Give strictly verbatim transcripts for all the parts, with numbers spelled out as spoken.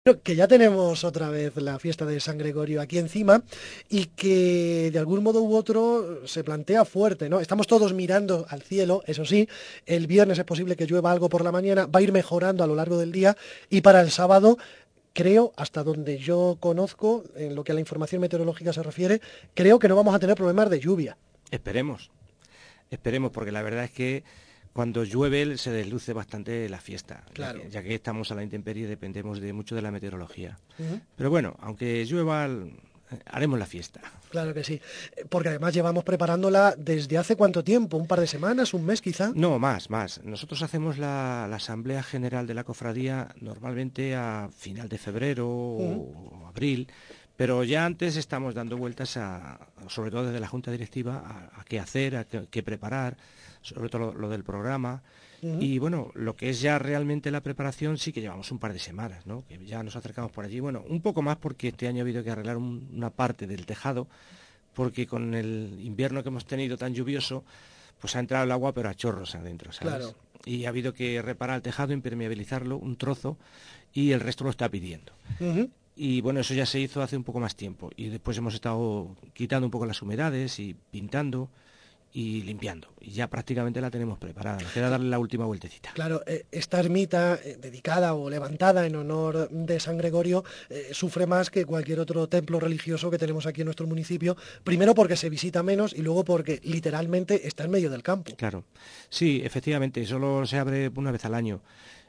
Bueno, que ya tenemos otra vez la fiesta de San Gregorio aquí encima y que de algún modo u otro se plantea fuerte, ¿no? Estamos todos mirando al cielo, eso sí, el viernes es posible que llueva algo por la mañana, va a ir mejorando a lo largo del día y para el sábado, creo, hasta donde yo conozco, en lo que a la información meteorológica se refiere, creo que no vamos a tener problemas de lluvia. Esperemos, esperemos, porque la verdad es que cuando llueve se desluce bastante la fiesta, ya Claro. que, ya que estamos a la intemperie y dependemos de mucho de la meteorología. Ujú. Pero bueno, aunque llueva, l- haremos la fiesta. Claro que sí, Eh, porque además llevamos preparándola desde hace cuánto tiempo, un par de semanas, un mes quizá. No, más, más. Nosotros hacemos la, la Asamblea General de la Cofradía normalmente a final de febrero Ujú. o abril, pero ya antes estamos dando vueltas a, sobre todo desde la Junta Directiva, a, a qué hacer, a qué, qué preparar, sobre todo lo, lo del programa. Ujú. Y bueno, lo que es ya realmente la preparación sí que llevamos un par de semanas, ¿no? Que ya nos acercamos por allí. Bueno, un poco más porque este año ha habido que arreglar un- una parte del tejado, porque con el invierno que hemos tenido tan lluvioso, pues ha entrado el agua pero a chorros adentro, ¿sabes? Claro. Y ha habido que reparar el tejado, impermeabilizarlo, un trozo, y el resto lo está pidiendo. Ujú. Y bueno, eso ya se hizo hace un poco más tiempo. Y después hemos estado quitando un poco las humedades y pintando y limpiando. Y ya prácticamente la tenemos preparada. Nos queda darle la última vueltecita. Claro, eh, esta ermita eh, dedicada o levantada en honor de San Gregorio eh, sufre más que cualquier otro templo religioso que tenemos aquí en nuestro municipio, primero porque se visita menos y luego porque literalmente está en medio del campo. Claro. Sí, efectivamente, solo se abre una vez al año.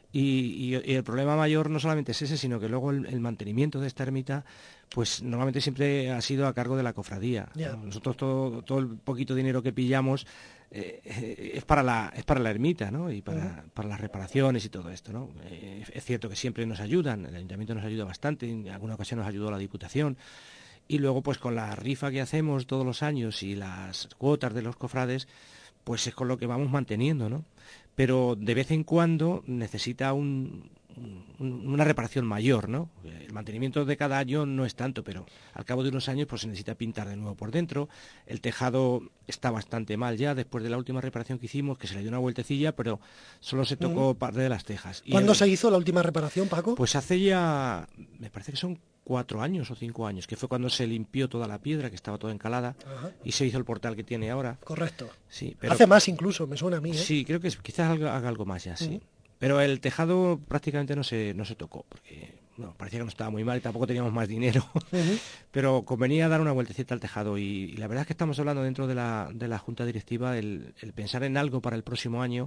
Y, y- y el problema mayor no solamente es ese, sino que luego el, el mantenimiento de esta ermita, pues normalmente siempre ha sido a cargo de la cofradía. Ya. Nosotros todo, todo el poquito dinero que pillamos eh, eh, es para la es para la ermita, ¿no? Y Ujú. para, para las reparaciones y todo esto, ¿no? Eh, es cierto que siempre nos ayudan, el ayuntamiento nos ayuda bastante, en alguna ocasión nos ayudó la Diputación, y luego pues con la rifa que hacemos todos los años y las cuotas de los cofrades, pues es con lo que vamos manteniendo, ¿no? Pero de vez en cuando necesita un, un- una reparación mayor, ¿no? El mantenimiento de cada año no es tanto, pero al cabo de unos años pues se necesita pintar de nuevo por dentro. El tejado está bastante mal ya después de la última reparación que hicimos, que se le dio una vueltecilla, pero solo se Ujú. tocó parte de las tejas. Y ¿Cuándo el, se hizo la última reparación, Paco? pues hace ya, me parece que son cuatro años o cinco años, que fue cuando se limpió toda la piedra, que estaba toda encalada, Ajá, y se hizo el portal que tiene ahora. correcto. Sí, pero Hace más incluso, me suena a mí, ¿eh? sí, creo que es- quizás haga, haga algo más ya, sí. Ujú. Pero el tejado prácticamente no se, no se tocó, porque no, parecía que no estaba muy mal y tampoco teníamos más dinero. Ujú. Pero convenía dar una vueltecita al tejado y, y la verdad es que estamos hablando dentro de la, de la Junta Directiva el, el pensar en algo para el próximo año,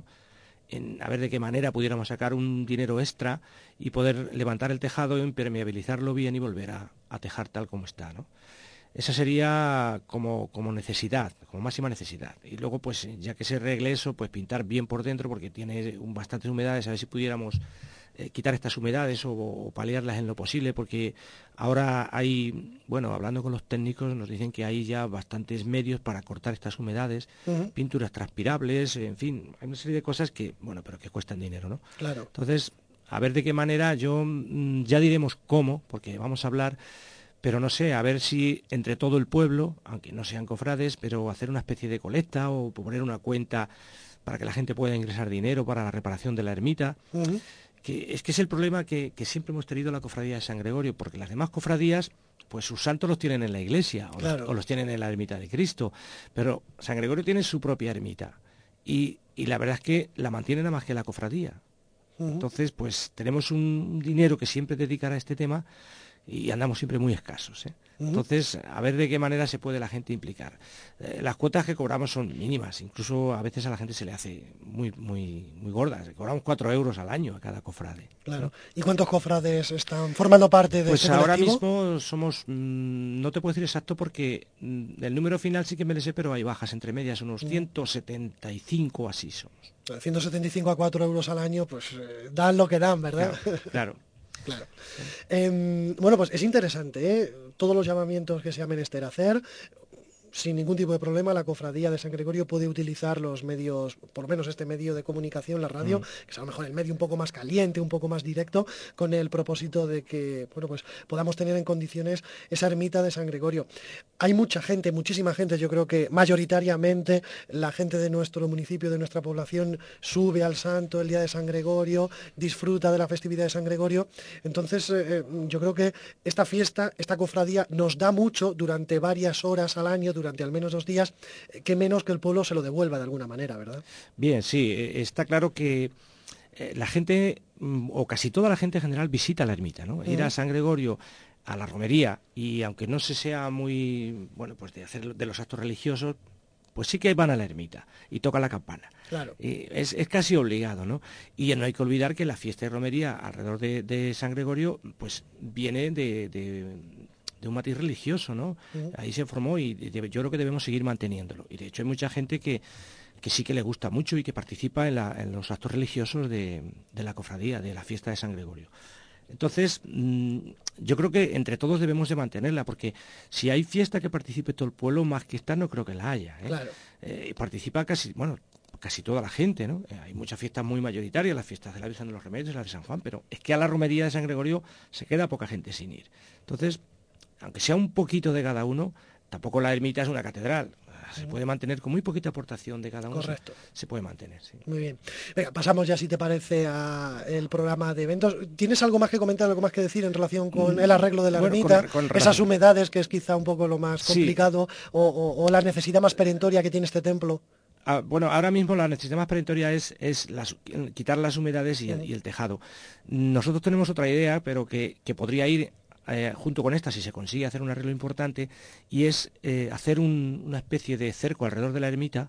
en a ver de qué manera pudiéramos sacar un dinero extra y poder levantar el tejado, impermeabilizarlo bien y volver a, a tejar tal como está, ¿no? Esa sería como, como necesidad, como máxima necesidad. Y luego, pues, ya que se arregle eso, pues pintar bien por dentro, porque tiene un- bastantes humedades, a ver si pudiéramos eh, quitar estas humedades o, o paliarlas en lo posible, porque ahora hay, bueno, hablando con los técnicos, nos dicen que hay ya bastantes medios para cortar estas humedades, Ujú. pinturas transpirables, en fin, hay una serie de cosas que, bueno, pero que cuestan dinero, ¿no? Claro. Entonces, a ver de qué manera, yo mm, ya diremos cómo, porque vamos a hablar, pero no sé, a ver si entre todo el pueblo, aunque no sean cofrades, pero hacer una especie de colecta o poner una cuenta para que la gente pueda ingresar dinero para la reparación de la ermita, Ujú. que es que es el problema que, que siempre hemos tenido la cofradía de San Gregorio, porque las demás cofradías, pues sus santos los tienen en la iglesia o los, Claro. o los tienen en la ermita de Cristo, pero San Gregorio tiene su propia ermita y, y la verdad es que la mantiene nada más que la cofradía. Ujú. Entonces, pues tenemos un dinero que siempre dedicar a este tema y andamos siempre muy escasos, ¿eh? Ujú. Entonces, a ver de qué manera se puede la gente implicar. Eh, las cuotas que cobramos son mínimas, incluso a veces a la gente se le hace muy, muy, muy gordas. Cobramos cuatro euros al año a cada cofrade, Claro. ¿no? ¿Y cuántos cofrades están formando parte de Pues este ahora colectivo? mismo somos, mm, no te puedo decir exacto porque mm, el número final sí que me lo sé, pero hay bajas entre medias, unos Ujú. ciento setenta y cinco así somos. ciento setenta y cinco a cuatro euros al año, pues eh, dan lo que dan, ¿verdad? Claro, claro. Claro. Em, bueno, pues es interesante, ¿eh? Todos los llamamientos que sea menester hacer. sin ningún tipo de problema, la cofradía de San Gregorio puede utilizar los medios, por lo menos este medio de comunicación, la radio, mm. que es a lo mejor el medio un poco más caliente, un poco más directo, con el propósito de que, bueno, pues podamos tener en condiciones esa ermita de San Gregorio. Hay mucha gente, muchísima gente, yo creo que mayoritariamente la gente de nuestro municipio, de nuestra población, sube al santo el día de San Gregorio, disfruta de la festividad de San Gregorio. Entonces, eh, yo creo que esta fiesta, esta cofradía, nos da mucho durante varias horas al año, durante al menos dos días, eh, que menos que el pueblo se lo devuelva de alguna manera, ¿verdad? Bien, sí, está claro que eh, la gente, o casi toda la gente en general, visita la ermita, ¿no? Uh-huh. Ir a San Gregorio, a la romería, y aunque no se sea muy, bueno, pues de hacer de los actos religiosos, pues sí que van a la ermita y tocan la campana. Claro. Y es, es casi obligado, ¿no? Y no hay que olvidar que la fiesta de romería alrededor de, de San Gregorio, pues viene de, de, de un matiz religioso, ¿no? Uh-huh. Ahí se formó y de, yo creo que debemos seguir manteniéndolo. Y de hecho hay mucha gente que, que sí que le gusta mucho y que participa en, la, en los actos religiosos de, de la cofradía, de la fiesta de San Gregorio. Entonces, yo creo que entre todos debemos de mantenerla, porque si hay fiesta que participe todo el pueblo, más que esta no creo que la haya, ¿eh? Claro. Eh, participa casi, bueno, casi toda la gente, ¿no? Eh, hay muchas fiestas muy mayoritarias, las fiestas de la Virgen de los Remedios, la de San Juan, pero es que a la romería de San Gregorio se queda poca gente sin ir. Entonces, aunque sea un poquito de cada uno, tampoco la ermita es una catedral. Se puede mantener con muy poquita aportación de cada uno. Correcto. Se, se puede mantener, sí. Muy bien. Venga, pasamos ya, si te parece, al programa de eventos. ¿Tienes algo más que comentar, algo más que decir en relación con el arreglo de la bueno, ermita? Con, con esas humedades, que es quizá un poco lo más complicado, sí. o, o, o la necesidad más perentoria que tiene este templo. Ah, bueno, ahora mismo la necesidad más perentoria es, es las, quitar las humedades y el, y el tejado. Nosotros tenemos otra idea, pero que, que podría ir Eh, junto con esta, si se consigue hacer un arreglo importante, y es eh, hacer un, una especie de cerco alrededor de la ermita,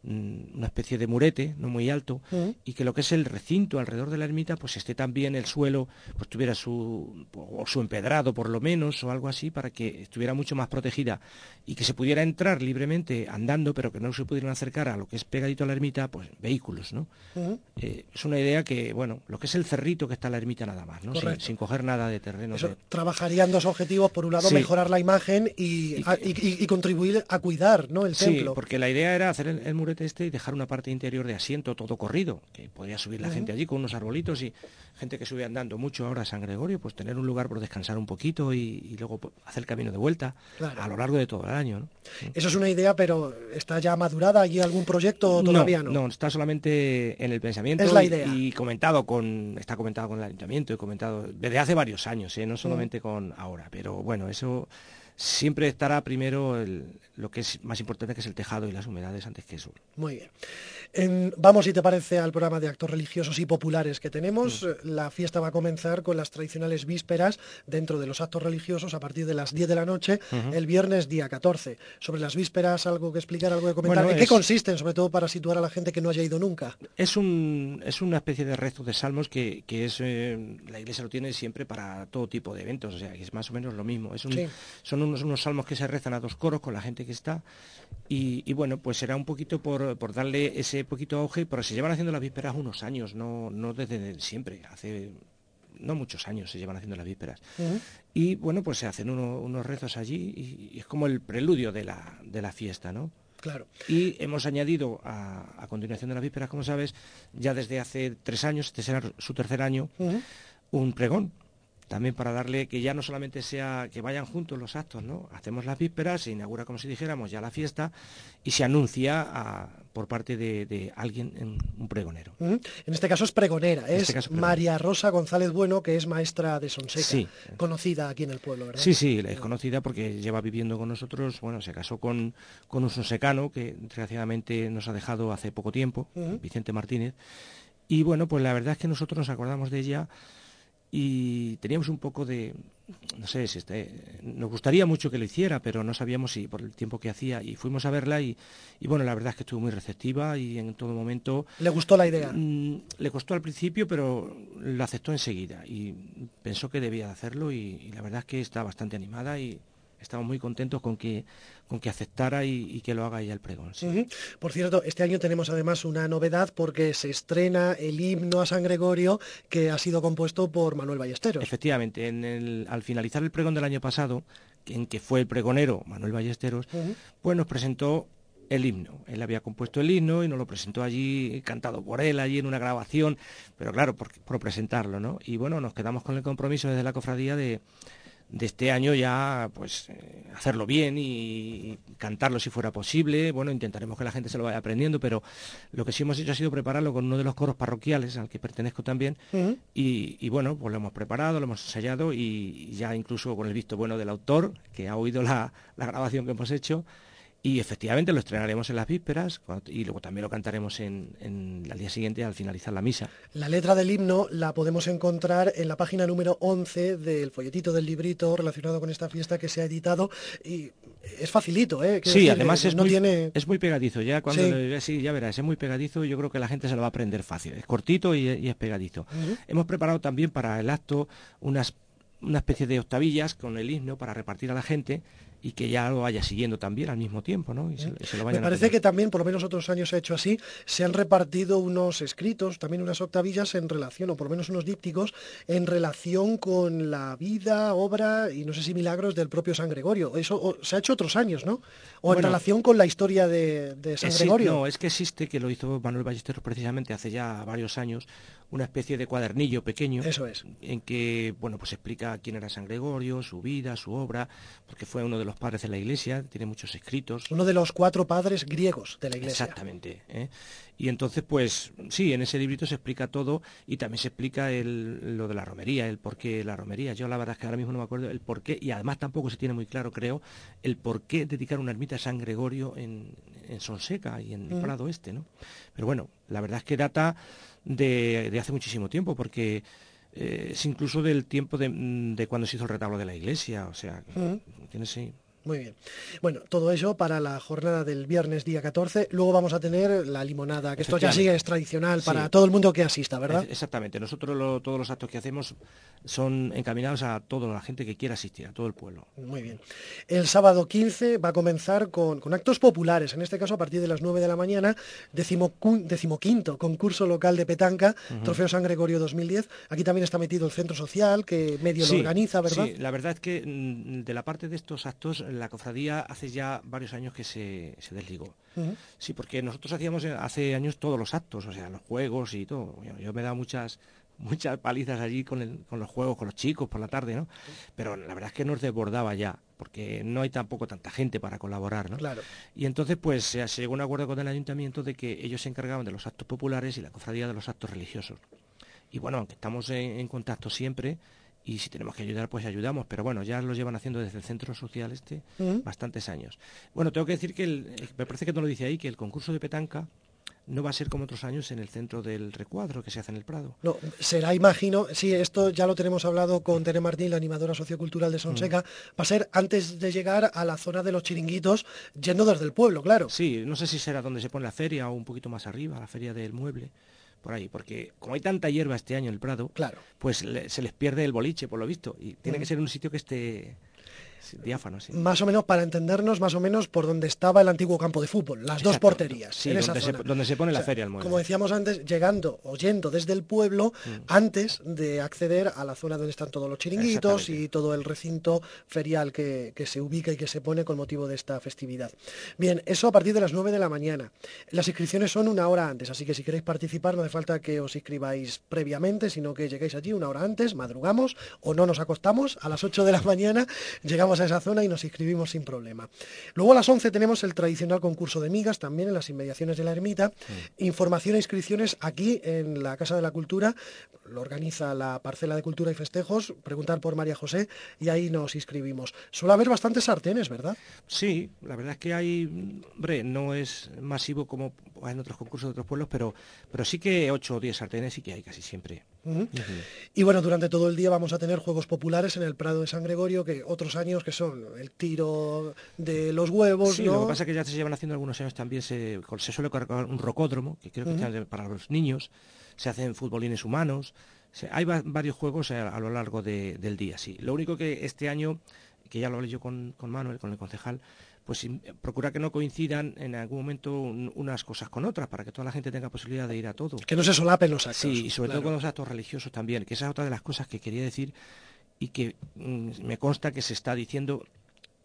una especie de murete, no muy alto, uh-huh. y que lo que es el recinto alrededor de la ermita, pues esté también el suelo, pues tuviera su, o su empedrado por lo menos, o algo así, para que estuviera mucho más protegida, y que se pudiera entrar libremente andando, pero que no se pudieran acercar a lo que es pegadito a la ermita, pues vehículos, ¿no? Uh-huh. Eh, es una idea que, bueno, lo que es el cerrito que está en la ermita nada más, ¿no? Sin, sin coger nada de terreno. Eso, de... Trabajarían dos objetivos: por un lado, sí. mejorar la imagen y, y, a, y, y, y contribuir a cuidar, ¿no?, el sí, templo. Sí, porque la idea era hacer el, el murete este y dejar una parte interior de asiento todo corrido, que podía subir la uh-huh. gente allí con unos arbolitos, y gente que sube andando mucho ahora a San Gregorio, pues tener un lugar por descansar un poquito y, y luego hacer camino de vuelta, claro, a lo largo de todo el año, ¿no? Eso es una idea, pero ¿está ya madurada? ¿Hay algún proyecto o todavía no? No, no, está solamente en el pensamiento. Es la idea. Y, y comentado con, está comentado con el ayuntamiento, y comentado desde hace varios años, ¿eh? No solamente uh-huh. con ahora, pero bueno, eso siempre estará primero el, lo que es más importante, que es el tejado y las humedades, antes que eso. Muy bien. En, vamos, si te parece, al programa de actos religiosos y populares que tenemos. Mm. La fiesta va a comenzar con las tradicionales vísperas dentro de los actos religiosos a partir de las diez de la noche, uh-huh. el viernes día catorce. Sobre las vísperas, ¿algo que explicar, algo que comentar? Bueno, ¿En es... qué consisten, sobre todo para situar a la gente que no haya ido nunca? Es un es una especie de rezo de salmos que, que es eh, la Iglesia lo tiene siempre para todo tipo de eventos, o sea, que es más o menos lo mismo. Es un, sí. Son unos, unos salmos que se rezan a dos coros con la gente que está, y, y bueno, pues será un poquito por, por darle ese poquito auge, pero se llevan haciendo las vísperas unos años, no, no desde siempre, hace no muchos años se llevan haciendo las vísperas. Uh-huh. Y bueno, pues se hacen uno, unos rezos allí, y, y es como el preludio de la, de la fiesta, ¿no? Claro. Y hemos añadido a, a continuación de las vísperas, como sabes, ya desde hace tres años, este será su tercer año, uh-huh. un pregón, también para darle, que ya no solamente sea que vayan juntos los actos, ¿no? Hacemos las vísperas, se inaugura, como si dijéramos, ya la fiesta, y se anuncia a, por parte de, de alguien, en un pregonero. Uh-huh. En este caso es pregonera, en es este caso, pregonera. María Rosa González Bueno, que es maestra de Sonseca, sí. conocida aquí en el pueblo, ¿verdad? Sí, sí, es conocida porque lleva viviendo con nosotros, bueno, se casó con, con un sonsecano que desgraciadamente nos ha dejado hace poco tiempo, uh-huh. Vicente Martínez, y bueno, pues la verdad es que nosotros nos acordamos de ella y teníamos un poco de, no sé, si este, nos gustaría mucho que lo hiciera, pero no sabíamos si por el tiempo que hacía, y fuimos a verla y, y bueno, la verdad es que estuvo muy receptiva y en todo momento... ¿Le gustó la idea? Mmm, le costó al principio, pero la aceptó enseguida y pensó que debía de hacerlo, y, y la verdad es que está bastante animada y estamos muy contentos con que con que aceptara y, y que lo haga ella el pregón. Sí. Uh-huh. Por cierto, este año tenemos además una novedad, porque se estrena el himno a San Gregorio, que ha sido compuesto por Manuel Ballesteros. Efectivamente, en el, al finalizar el pregón del año pasado, en que fue el pregonero Manuel Ballesteros, uh-huh. pues nos presentó el himno. Él había compuesto el himno y nos lo presentó allí, cantado por él, allí en una grabación, pero claro, por, por presentarlo, ¿no? Y bueno, nos quedamos con el compromiso desde la cofradía de, de este año ya, pues, eh, hacerlo bien y, y cantarlo si fuera posible. Bueno, intentaremos que la gente se lo vaya aprendiendo, pero lo que sí hemos hecho ha sido prepararlo con uno de los coros parroquiales, al que pertenezco también, uh-huh. y, y bueno, pues lo hemos preparado, lo hemos ensayado y, y ya incluso con el visto bueno del autor, que ha oído la, la grabación que hemos hecho. Y efectivamente lo estrenaremos en las vísperas y luego también lo cantaremos en, en, al día siguiente al finalizar la misa. La letra del himno la podemos encontrar en la página número once del folletito del librito relacionado con esta fiesta que se ha editado y es facilito, ¿eh? Sí, decirle, además es, no muy, tiene... es muy pegadizo. Ya cuando sí. Lo, sí, ya verás, es muy pegadizo y yo creo que la gente se lo va a aprender fácil. Es cortito y, y es pegadizo. Uh-huh. Hemos preparado también para el acto unas, una especie de octavillas con el himno para repartir a la gente y que ya lo vaya siguiendo también al mismo tiempo, ¿no? Y se, se lo vayan Me parece que también, por lo menos otros años se ha hecho así, se han repartido unos escritos, también unas octavillas en relación, o por lo menos unos dípticos, en relación con la vida, obra y no sé si milagros del propio San Gregorio. Eso o, se ha hecho otros años, ¿no? O bueno, en relación con la historia de, de San es, Gregorio. No, es que existe, que lo hizo Manuel Ballesteros precisamente hace ya varios años, una especie de cuadernillo pequeño. Eso es. En que, bueno, pues explica quién era San Gregorio, su vida, su obra, porque fue uno de los padres de la Iglesia, tiene muchos escritos. Uno de los cuatro padres griegos de la Iglesia. Exactamente. ¿eh? Y entonces, pues, sí, en ese librito se explica todo y también se explica el, lo de la romería, el porqué de la romería. Yo la verdad es que ahora mismo no me acuerdo el porqué, y además tampoco se tiene muy claro, creo, el por qué dedicar una ermita a San Gregorio en, en Sonseca y en el mm. Prado Este, ¿no? Pero bueno, la verdad es que data de, de hace muchísimo tiempo, porque eh, es incluso del tiempo de, de cuando se hizo el retablo de la iglesia, o sea, mm. tiene sí. Muy bien. Bueno, todo eso para la jornada del viernes día catorce. Luego vamos a tener la limonada, que esto ya sí es tradicional para sí. todo el mundo que asista, ¿verdad? Exactamente. Nosotros lo, todos los actos que hacemos son encaminados a toda la gente que quiera asistir, a todo el pueblo. Muy bien. El sábado quince va a comenzar con, con actos populares, en este caso a partir de las nueve de la mañana, decimo, decimoquinto concurso local de petanca, uh-huh. Trofeo San Gregorio dos mil diez. Aquí también está metido el centro social, que medio sí, lo organiza, ¿verdad? Sí, la verdad es que de la parte de estos actos, la cofradía hace ya varios años que se, se desligó. Uh-huh. Sí, porque nosotros hacíamos hace años todos los actos, o sea, los juegos y todo. Yo, yo me he dado muchas muchas palizas allí con, el, con los juegos, con los chicos por la tarde, ¿no? Pero la verdad es que nos desbordaba ya, porque no hay tampoco tanta gente para colaborar, ¿no? Claro. Y entonces, pues, se, se llegó a un acuerdo con el ayuntamiento de que ellos se encargaban de los actos populares y la cofradía de los actos religiosos. Y bueno, aunque estamos en, en contacto siempre, y si tenemos que ayudar, pues ayudamos, pero bueno, ya lo llevan haciendo desde el Centro Social este uh-huh. bastantes años. Bueno, tengo que decir que, el, me parece que no lo dice ahí, que el concurso de petanca no va a ser como otros años en el centro del recuadro que se hace en el Prado. No, será, imagino, sí, esto ya lo tenemos hablado con Tere Martín, la animadora sociocultural de Sonseca, uh-huh. va a ser antes de llegar a la zona de los chiringuitos, yendo desde el pueblo, claro. Sí, no sé si será donde se pone la feria o un poquito más arriba, la feria del mueble. Por ahí, porque como hay tanta hierba este año en el Prado, claro. pues le, se les pierde el boliche, por lo visto, y tiene uh-huh. que ser un sitio que esté diáfano, sí. Más o menos, para entendernos, más o menos por donde estaba el antiguo campo de fútbol, las Exacto. dos porterías. Sí, en donde, esa se, zona. donde se pone o sea, la feria al mueble. Como decíamos antes, llegando o yendo desde el pueblo, mm. antes de acceder a la zona donde están todos los chiringuitos y todo el recinto ferial que, que se ubica y que se pone con motivo de esta festividad. Bien, eso a partir de las nueve de la mañana. Las inscripciones son una hora antes, así que si queréis participar no hace falta que os inscribáis previamente, sino que lleguéis allí una hora antes, madrugamos o no nos acostamos, a las ocho de la mañana llegamos a esa zona y nos inscribimos sin problema. Luego a las once tenemos el tradicional concurso de migas, también en las inmediaciones de la ermita. Mm. Información e inscripciones aquí en la Casa de la Cultura, lo organiza la Parcela de Cultura y Festejos, preguntar por María José y ahí nos inscribimos. Suele haber bastantes sartenes, ¿verdad? Sí, la verdad es que hay, hombre, no es masivo como en otros concursos de otros pueblos, pero, pero sí que ocho o diez sartenes sí que hay casi siempre. Uh-huh. Uh-huh. Y bueno, durante todo el día vamos a tener juegos populares en el Prado de San Gregorio, que otros años que son el tiro de los huevos, sí, ¿no? Lo que pasa es que ya se llevan haciendo algunos años también, se, se suele cargar un rocódromo, que creo que uh-huh. está para los niños, se hacen futbolines humanos, se, hay va, varios juegos a, a lo largo de, del día, sí. Lo único que este año, que ya lo hablé yo con, con Manuel, con el concejal, pues procura que no coincidan en algún momento un, unas cosas con otras, para que toda la gente tenga posibilidad de ir a todo. Que no se solapen los actos. Sí, y sobre claro. todo con los actos religiosos también, que esa es otra de las cosas que quería decir y que mmm, me consta que se está diciendo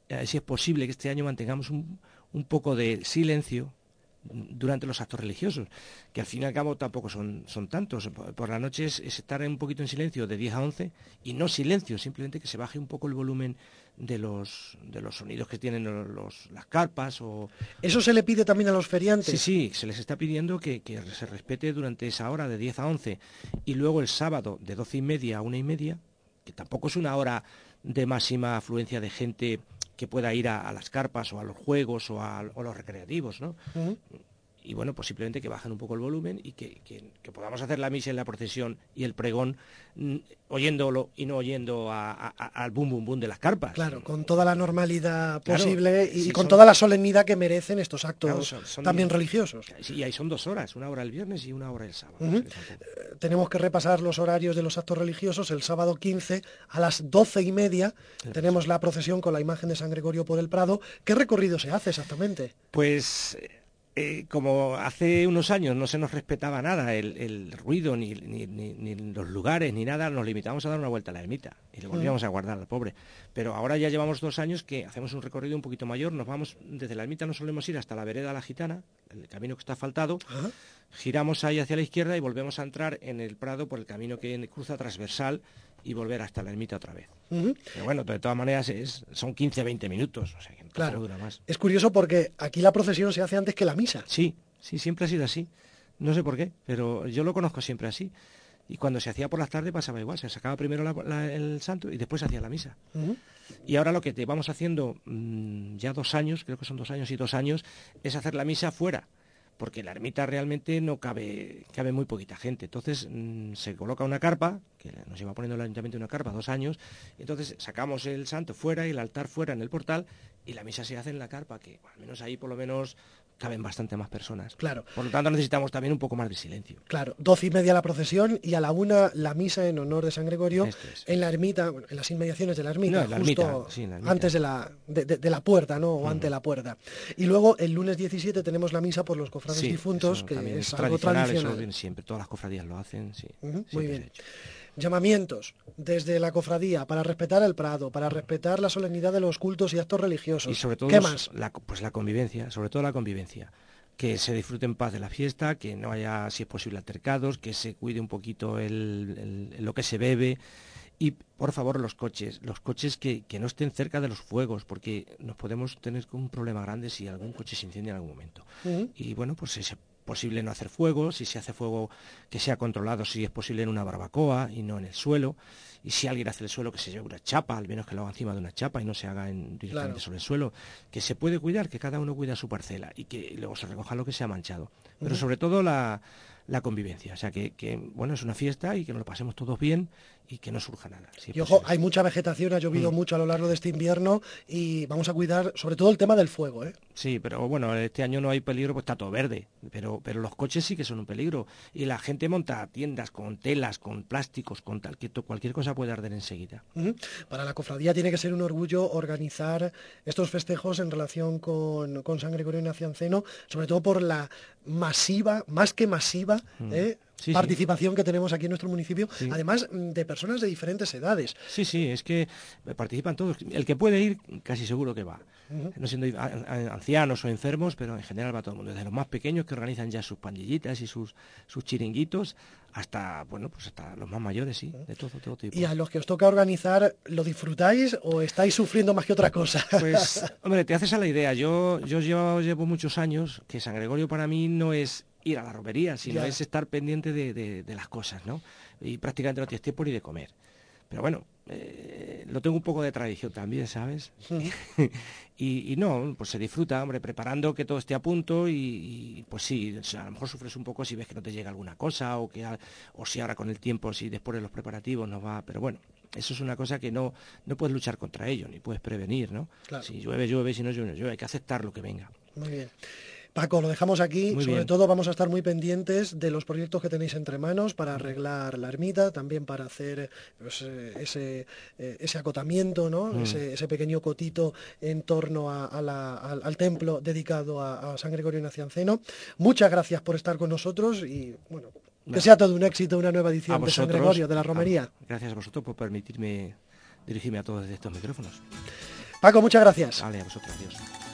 a ver si es posible que este año mantengamos un, un poco de silencio durante los actos religiosos, que al fin y al cabo tampoco son, son tantos. Por la noche es, es estar un poquito en silencio de diez a once, y no silencio, simplemente que se baje un poco el volumen de los de los sonidos que tienen los, los, las carpas. O ¿Eso se le pide también a los feriantes? Sí, sí, se les está pidiendo que, que se respete durante esa hora de diez a once, y luego el sábado de doce y media a una y media, que tampoco es una hora de máxima afluencia de gente que pueda ir a, a las carpas o a los juegos o a, o a los recreativos, ¿no? Uh-huh. Y bueno, pues simplemente que bajen un poco el volumen y que, que, que podamos hacer la misa en la procesión y el pregón mm, oyéndolo y no oyendo a, a, a, al bum bum bum de las carpas. Claro, con toda la normalidad claro, posible y, sí, y con son, toda la solemnidad que merecen estos actos claro, son, son, también religiosos. Sí, y ahí son dos horas, una hora el viernes y una hora el sábado. Uh-huh. eh, tenemos que repasar los horarios de los actos religiosos. El sábado quince a las doce y media el tenemos paso. La procesión con la imagen de San Gregorio por el Prado. ¿Qué recorrido se hace exactamente? Pues... Eh, como hace unos años no se nos respetaba nada el, el ruido, ni, ni, ni, ni los lugares, ni nada, nos limitábamos a dar una vuelta a la ermita y lo volvíamos a guardar al pobre. Pero ahora ya llevamos dos años que hacemos un recorrido un poquito mayor, nos vamos desde la ermita, nos solemos ir hasta la vereda La Gitana, el camino que está asfaltado, uh-huh. giramos ahí hacia la izquierda y volvemos a entrar en el Prado por el camino que cruza transversal y volver hasta la ermita otra vez. Uh-huh. Pero bueno, de todas maneras es, son quince a veinte minutos, o sea que claro. dura más. Es curioso porque aquí la procesión se hace antes que la misa. Sí, sí, siempre ha sido así. No sé por qué, pero yo lo conozco siempre así. Y cuando se hacía por las tardes pasaba igual, se sacaba primero la, la, el santo y después se hacía la misa. Uh-huh. Y ahora lo que te vamos haciendo mmm, ya dos años, creo que son dos años y dos años, es hacer la misa fuera. Porque la ermita realmente no cabe, cabe muy poquita gente. Entonces mmm, se coloca una carpa, que nos lleva poniendo el ayuntamiento una carpa dos años, y entonces sacamos el santo fuera y el altar fuera en el portal, y la misa se hace en la carpa, que al menos ahí por lo menos caben bastante más personas. Claro. Por lo tanto necesitamos también un poco más de silencio. Claro, doce y media la procesión y a la una la misa en honor de San Gregorio es, en la ermita, bueno, en las inmediaciones de la ermita, no, la justo ermita, sí, la ermita. antes de la, de, de, de la puerta, ¿no? O uh-huh. ante la puerta. Y luego el lunes diecisiete tenemos la misa por los cofrades sí, difuntos, que es, es algo tradicional. Eso viene siempre, todas las cofradías lo hacen, sí. Uh-huh. Muy bien. Llamamientos desde la cofradía para respetar el Prado, para respetar la solemnidad de los cultos y actos religiosos. Y sobre todo ¿Qué más? La, pues la convivencia, sobre todo la convivencia. Que se disfrute en paz de la fiesta, que no haya, si es posible, altercados, que se cuide un poquito el, el, lo que se bebe. Y, por favor, los coches, los coches que, que no estén cerca de los fuegos, porque nos podemos tener un problema grande si algún coche se incendia en algún momento. Uh-huh. Y, bueno, pues es posible no hacer fuego, si se hace fuego que sea controlado, si es posible en una barbacoa y no en el suelo. Y si alguien hace el suelo, que se lleve una chapa, al menos que lo haga encima de una chapa y no se haga en, directamente claro. sobre el suelo. Que se puede cuidar, que cada uno cuida su parcela y que luego se recoja lo que se ha manchado. Pero uh-huh. sobre todo la, la convivencia. O sea, que, que, bueno, es una fiesta y que nos lo pasemos todos bien y que no surja nada. Si y ojo, hay mucha vegetación, ha llovido mm. mucho a lo largo de este invierno y vamos a cuidar sobre todo el tema del fuego, ¿eh? Sí, pero bueno, este año no hay peligro, pues está todo verde, pero, pero los coches sí que son un peligro. Y la gente monta tiendas con telas, con plásticos, con tal, que cualquier cosa puede arder enseguida. Uh-huh. Para la cofradía tiene que ser un orgullo organizar estos festejos en relación con, con San Gregorio Nacianceno, sobre todo por la masiva, más que masiva, mm. ¿eh? Sí, participación sí. que tenemos aquí en nuestro municipio, sí. además de personas de diferentes edades. Sí, sí, es que participan todos. El que puede ir, casi seguro que va. Uh-huh. No siendo ancianos o enfermos, pero en general va todo el mundo. Desde los más pequeños que organizan ya sus pandillitas y sus, sus chiringuitos, hasta, bueno, pues hasta los más mayores, sí, de todo, todo tipo. ¿Y a los que os toca organizar, lo disfrutáis o estáis sufriendo más que otra cosa? Pues, hombre, te haces a la idea. Yo, yo llevo, llevo muchos años que San Gregorio para mí no es ir a la romería, sino ya. es estar pendiente de, de, de las cosas, ¿no? Y prácticamente no tienes tiempo ni de comer. Pero bueno, eh, lo tengo un poco de tradición también, ¿sabes? Sí. y, y no, pues se disfruta, hombre, preparando que todo esté a punto y, y pues sí, o sea, a lo mejor sufres un poco si ves que no te llega alguna cosa o que o si ahora con el tiempo, si después de los preparativos no va, pero bueno, eso es una cosa que no, no puedes luchar contra ello, ni puedes prevenir, ¿no? Claro. Si llueve, llueve, si no llueve, llueve, hay que aceptar lo que venga. Muy bien. Paco, lo dejamos aquí. Muy Sobre bien. todo vamos a estar muy pendientes de los proyectos que tenéis entre manos para arreglar la ermita, también para hacer pues, ese, ese acotamiento, ¿no? Mm. Ese, ese pequeño cotito en torno a, a la, al, al templo dedicado a, a San Gregorio Nacianceno. Muchas gracias por estar con nosotros y bueno, que sea todo un éxito, una nueva edición de San Gregorio de la Romería. A, gracias a vosotros por permitirme dirigirme a todos estos micrófonos. Paco, muchas gracias. Vale, a vosotros, adiós.